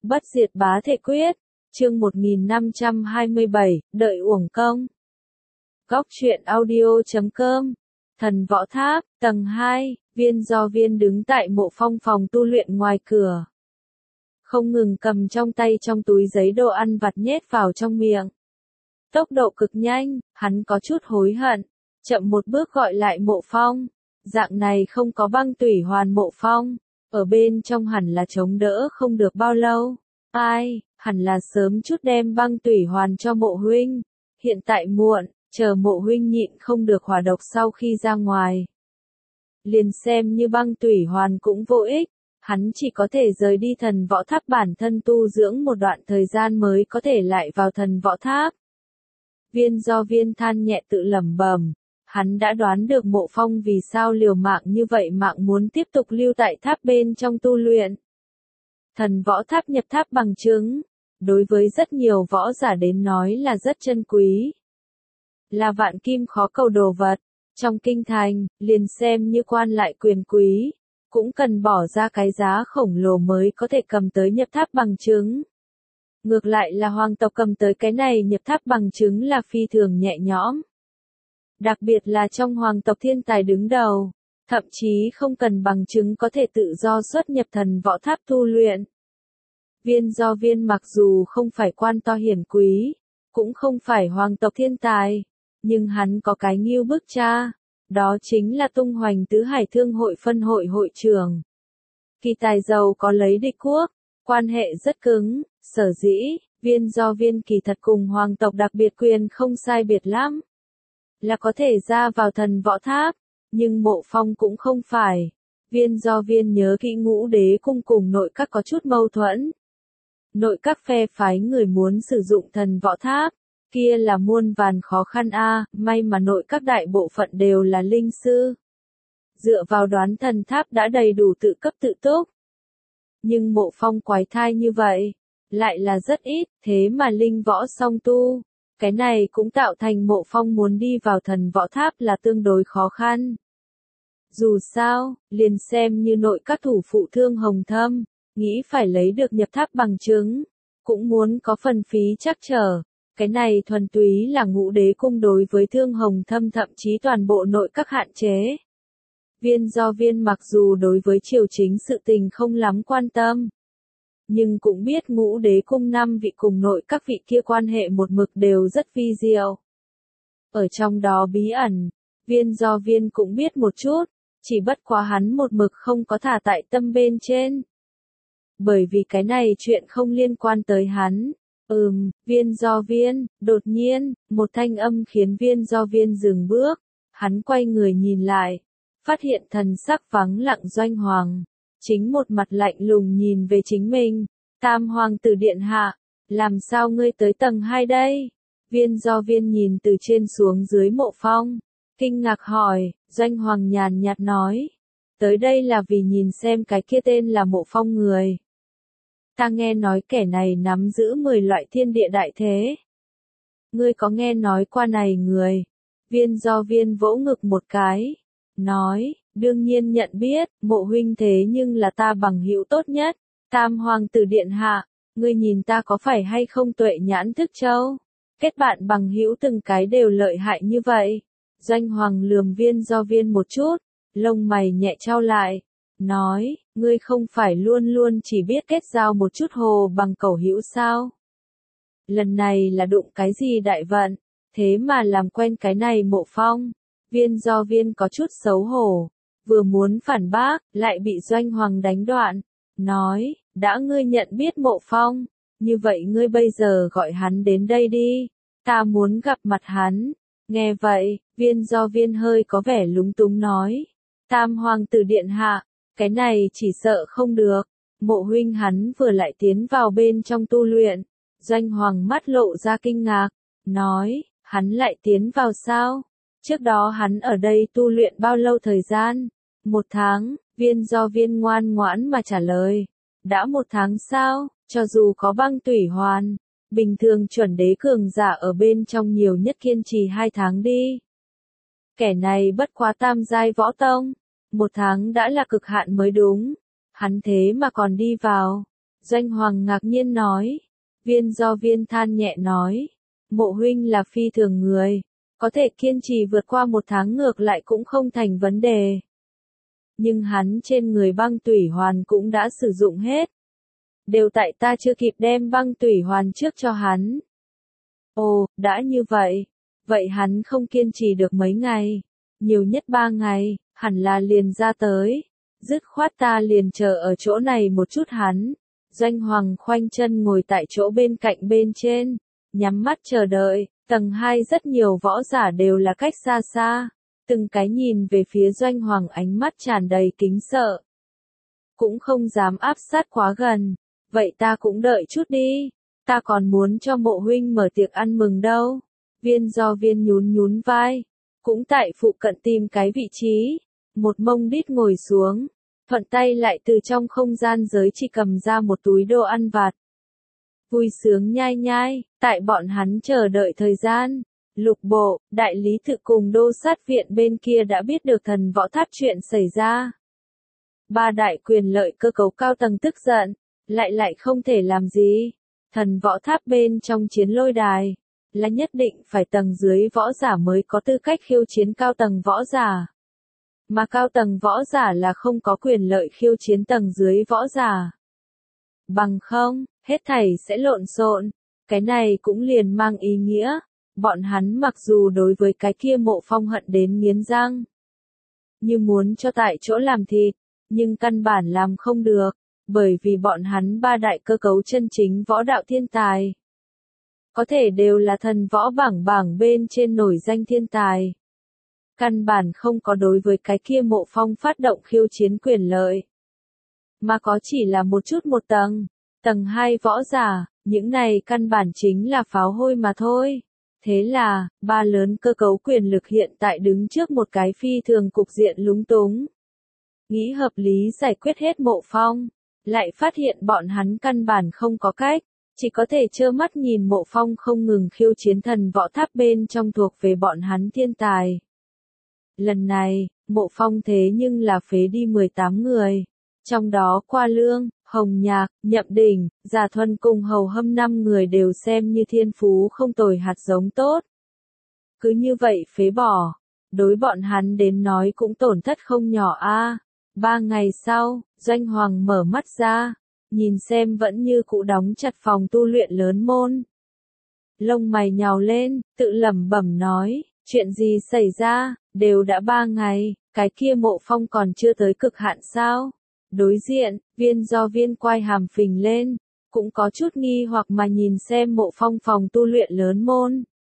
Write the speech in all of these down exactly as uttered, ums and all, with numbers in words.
Bất diệt bá thể quyết, chương một nghìn năm trăm hai mươi bảy, đợi uổng công. Góc truyện audio chấm com, Thần Võ Tháp, tầng hai, Viên Do Viên đứng tại Mộ Phong phòng tu luyện ngoài cửa. Không ngừng cầm trong tay trong túi giấy đồ ăn vặt nhét vào trong miệng. Tốc độ cực nhanh, hắn có chút hối hận, chậm một bước gọi lại Mộ Phong. Dạng này không có băng tủy hoàn Mộ Phong, ở bên trong hẳn là chống đỡ không được bao lâu. Ai, hẳn là sớm chút đem băng tủy hoàn cho Mộ huynh. Hiện tại muộn, chờ Mộ huynh nhịn không được hỏa độc sau khi ra ngoài. Liền xem như băng tủy hoàn cũng vô ích, hắn chỉ có thể rời đi Thần Võ Tháp bản thân tu dưỡng một đoạn thời gian mới có thể lại vào Thần Võ Tháp. Viên Do Viên than nhẹ tự lẩm bẩm, hắn đã đoán được Mộ Phong vì sao liều mạng như vậy, mạng muốn tiếp tục lưu tại tháp bên trong tu luyện. Thần Võ Tháp nhập tháp bằng chứng, đối với rất nhiều võ giả đến nói là rất chân quý. Là vạn kim khó cầu đồ vật, trong kinh thành, liền xem như quan lại quyền quý, cũng cần bỏ ra cái giá khổng lồ mới có thể cầm tới nhập tháp bằng chứng. Ngược lại là hoàng tộc cầm tới cái này nhập tháp bằng chứng là phi thường nhẹ nhõm. Đặc biệt là trong hoàng tộc thiên tài đứng đầu, thậm chí không cần bằng chứng có thể tự do xuất nhập Thần Võ Tháp tu luyện. Viên Do Viên mặc dù không phải quan to hiển quý, cũng không phải hoàng tộc thiên tài, nhưng hắn có cái nghiêu bức cha, đó chính là tung hoành tứ hải thương hội phân hội hội trưởng. Kỳ tài giàu có lấy địch quốc, quan hệ rất cứng, sở dĩ, Viên Do Viên kỳ thật cùng hoàng tộc đặc biệt quyền không sai biệt lắm. Là có thể ra vào Thần Võ Tháp, nhưng Mộ Phong cũng không phải. Viên Do Viên nhớ kỹ Ngũ Đế cung cùng nội các có chút mâu thuẫn. Nội các phe phái người muốn sử dụng Thần Võ Tháp, kia là muôn vàn khó khăn a, may mà nội các đại bộ phận đều là linh sư. Dựa vào đoán thần tháp đã đầy đủ tự cấp tự túc. Nhưng Mộ Phong quái thai như vậy, lại là rất ít, thế mà linh võ song tu. Cái này cũng tạo thành Mộ Phong muốn đi vào Thần Võ Tháp là tương đối khó khăn. Dù sao, liền xem như nội các thủ phụ Thương Hồng Thâm, nghĩ phải lấy được nhập tháp bằng chứng, cũng muốn có phần phí chắc trở. Cái này thuần túy là Ngũ Đế cung đối với Thương Hồng Thâm thậm chí toàn bộ nội các hạn chế. Viên Do Viên mặc dù đối với triều chính sự tình không lắm quan tâm, nhưng cũng biết Ngũ Đế cung năm vị cùng nội các vị kia quan hệ một mực đều rất vi diệu. Ở trong đó bí ẩn, Viên Do Viên cũng biết một chút, chỉ bất quá hắn một mực không có thả tại tâm bên trên. Bởi vì cái này chuyện không liên quan tới hắn. Ừm, Viên Do Viên, đột nhiên, một thanh âm khiến Viên Do Viên dừng bước, hắn quay người nhìn lại, phát hiện thần sắc vắng lặng Doanh Hoàng, chính một mặt lạnh lùng nhìn về chính mình. Tam hoàng tử điện hạ, làm sao ngươi tới tầng hai đây? Viên Do Viên nhìn từ trên xuống dưới Mộ Phong, kinh ngạc hỏi. Doanh Hoàng nhàn nhạt nói, tới đây là vì nhìn xem cái kia tên là Mộ Phong người. Ta nghe nói kẻ này nắm giữ mười loại thiên địa đại thế. Ngươi có nghe nói qua này người? Viên Do Viên vỗ ngực một cái, nói, đương nhiên nhận biết, Mộ huynh thế nhưng là ta bằng hữu tốt nhất. Tam hoàng tử điện hạ, ngươi nhìn ta có phải hay không tuệ nhãn thức châu? Kết bạn bằng hữu từng cái đều lợi hại như vậy. Doanh Hoàng lườm Viên Do Viên một chút, lông mày nhẹ trao lại, nói, ngươi không phải luôn luôn chỉ biết kết giao một chút hồ bằng cẩu hữu sao? Lần này là đụng cái gì đại vận, thế mà làm quen cái này Mộ Phong. Viên Do Viên có chút xấu hổ, vừa muốn phản bác, lại bị Doanh Hoàng đánh đoạn, nói, đã ngươi nhận biết Mộ Phong, như vậy ngươi bây giờ gọi hắn đến đây đi, ta muốn gặp mặt hắn. Nghe vậy, Viên Do Viên hơi có vẻ lúng túng nói, Tam hoàng tử điện hạ, cái này chỉ sợ không được. Mộ huynh hắn vừa lại tiến vào bên trong tu luyện. Doanh Hoàng mắt lộ ra kinh ngạc, nói, hắn lại tiến vào sao? Trước đó hắn ở đây tu luyện bao lâu thời gian? Một tháng. Viên Do Viên ngoan ngoãn mà trả lời, đã một tháng sao? Cho dù có băng tủy hoàn, bình thường chuẩn đế cường giả ở bên trong nhiều nhất kiên trì hai tháng đi. Kẻ này bất quá tam giai võ tông, một tháng đã là cực hạn mới đúng. Hắn thế mà còn đi vào. Doanh Hoàng ngạc nhiên nói. Viên do viên than nhẹ nói. Mộ huynh là phi thường người. Có thể kiên trì vượt qua một tháng ngược lại cũng không thành vấn đề. Nhưng hắn trên người băng tủy hoàn cũng đã sử dụng hết. Đều tại ta chưa kịp đem băng tủy hoàn trước cho hắn. Ồ, đã như vậy. Vậy hắn không kiên trì được mấy ngày. Nhiều nhất ba ngày, hẳn là liền ra tới. Dứt khoát ta liền chờ ở chỗ này một chút hắn. Doanh Hoàng khoanh chân ngồi tại chỗ bên cạnh bên trên. Nhắm mắt chờ đợi. Tầng hai rất nhiều võ giả đều là cách xa xa. Từng cái nhìn về phía Doanh Hoàng ánh mắt tràn đầy kính sợ. Cũng không dám áp sát quá gần. Vậy ta cũng đợi chút đi. Ta còn muốn cho mộ huynh mở tiệc ăn mừng đâu. Viên do viên nhún nhún vai. Cũng tại phụ cận tìm cái vị trí. Một mông đít ngồi xuống. Thuận tay lại từ trong không gian giới chỉ cầm ra một túi đồ ăn vặt. Vui sướng nhai nhai. Tại bọn hắn chờ đợi thời gian. Lục bộ, đại lý tự cùng đô sát viện bên kia đã biết được thần võ tháp chuyện xảy ra. Ba đại quyền lợi cơ cấu cao tầng tức giận. Lại lại không thể làm gì. Thần võ tháp bên trong chiến lôi đài. Là nhất định phải tầng dưới võ giả mới có tư cách khiêu chiến cao tầng võ giả. Mà cao tầng võ giả là không có quyền lợi khiêu chiến tầng dưới võ giả. Bằng không, hết thảy sẽ lộn xộn. Cái này cũng liền mang ý nghĩa. Bọn hắn mặc dù đối với cái kia Mộ Phong hận đến nghiến răng. Như muốn cho tại chỗ làm thịt. Nhưng căn bản làm không được. Bởi vì bọn hắn ba đại cơ cấu chân chính võ đạo thiên tài. Có thể đều là thần võ bảng bảng bên trên nổi danh thiên tài. Căn bản không có đối với cái kia Mộ Phong phát động khiêu chiến quyền lợi. Mà có chỉ là một chút một tầng. Tầng hai võ giả, những này căn bản chính là pháo hôi mà thôi. Thế là, ba lớn cơ cấu quyền lực hiện tại đứng trước một cái phi thường cục diện lúng túng. Nghĩ hợp lý giải quyết hết Mộ Phong. Lại phát hiện bọn hắn căn bản không có cách. Chỉ có thể trơ mắt nhìn Mộ Phong không ngừng khiêu chiến thần võ tháp bên trong thuộc về bọn hắn thiên tài. Lần này, Mộ Phong thế nhưng là phế đi mười tám người. Trong đó Qua Lương, Hồng Nhạc, Nhậm Đình, Giả Thuần cùng Hầu Hâm năm người đều xem như thiên phú không tồi hạt giống tốt. Cứ như vậy phế bỏ. Đối bọn hắn đến nói cũng tổn thất không nhỏ a. Ba ngày sau, Doanh Hoàng mở mắt ra. Nhìn xem vẫn như cũ đóng chặt phòng tu luyện lớn môn. Lông mày nhào lên, tự lẩm bẩm nói, chuyện gì xảy ra, đều đã ba ngày, cái kia Mộ Phong còn chưa tới cực hạn sao? Đối diện, viên do viên quay hàm phình lên, cũng có chút nghi hoặc mà nhìn xem Mộ Phong phòng tu luyện lớn môn.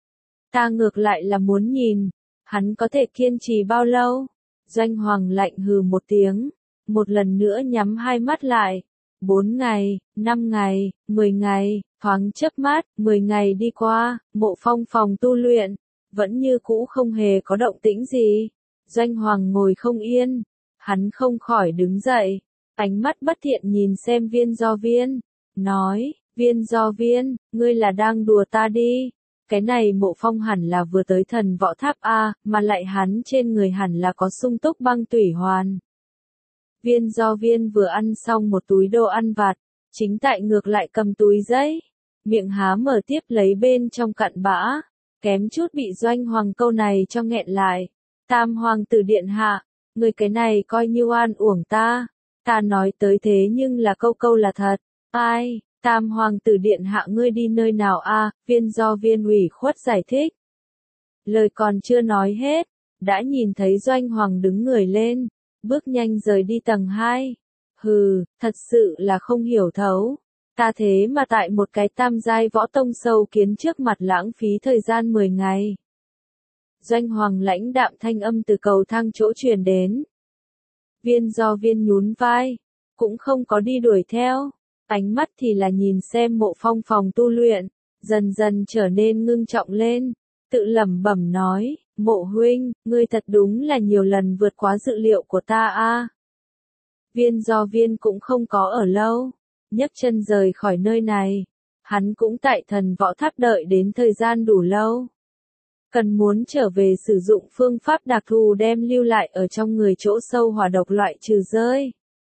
Ta ngược lại là muốn nhìn, hắn có thể kiên trì bao lâu? Doanh Hoàng lạnh hừ một tiếng, một lần nữa nhắm hai mắt lại. Bốn ngày, năm ngày, mười ngày, thoáng chớp mắt, mười ngày đi qua, Mộ Phong phòng tu luyện, vẫn như cũ không hề có động tĩnh gì. Doanh Hoàng ngồi không yên, hắn không khỏi đứng dậy, ánh mắt bất thiện nhìn xem viên do viên, nói, viên do viên, ngươi là đang đùa ta đi. Cái này Mộ Phong hẳn là vừa tới thần võ tháp A, mà lại hắn trên người hẳn là có sung túc băng tủy hoàn. Viên do viên vừa ăn xong một túi đồ ăn vặt, chính tại ngược lại cầm túi giấy, miệng há mở tiếp lấy bên trong cặn bã, kém chút bị Doanh Hoàng câu này cho nghẹn lại. Tam hoàng tử điện hạ, người cái này coi như oan uổng ta, ta nói tới thế nhưng là câu câu là thật. Ai, Tam hoàng tử điện hạ ngươi đi nơi nào a? Viên do viên ủy khuất giải thích. Lời còn chưa nói hết, đã nhìn thấy Doanh Hoàng đứng người lên, bước nhanh rời đi tầng hai. Hừ, thật sự là không hiểu thấu. Ta thế mà tại một cái tam giai võ tông sâu kiến trước mặt lãng phí thời gian mười ngày. Doanh Hoàng lãnh đạm thanh âm từ cầu thang chỗ truyền đến. Viên do viên nhún vai, cũng không có đi đuổi theo, ánh mắt thì là nhìn xem Mộ Phong phòng tu luyện, dần dần trở nên ngưng trọng lên, tự lẩm bẩm nói, Mộ huynh, ngươi thật đúng là nhiều lần vượt quá dự liệu của ta a. Viên do viên cũng không có ở lâu, nhấc chân rời khỏi nơi này, hắn cũng tại thần võ tháp đợi đến thời gian đủ lâu. Cần muốn trở về sử dụng phương pháp đặc thù đem lưu lại ở trong người chỗ sâu hỏa độc loại trừ rơi.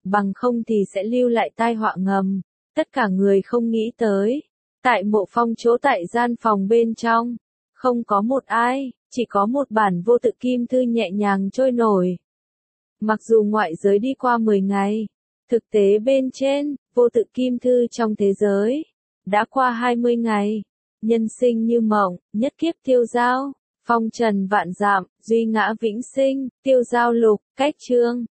bằng không thì sẽ lưu lại tai họa ngầm. Tất cả người không nghĩ tới. Tại Mộ Phong chỗ tại gian phòng bên trong, không có một ai, chỉ có một bản vô tự kim thư nhẹ nhàng trôi nổi. Mặc dù ngoại giới đi qua mười ngày, thực tế bên trên, vô tự kim thư trong thế giới, đã qua hai mươi ngày. Nhân sinh như mộng, nhất kiếp tiêu dao, phong trần vạn dặm, duy ngã vĩnh sinh, tiêu dao lục, cách chương.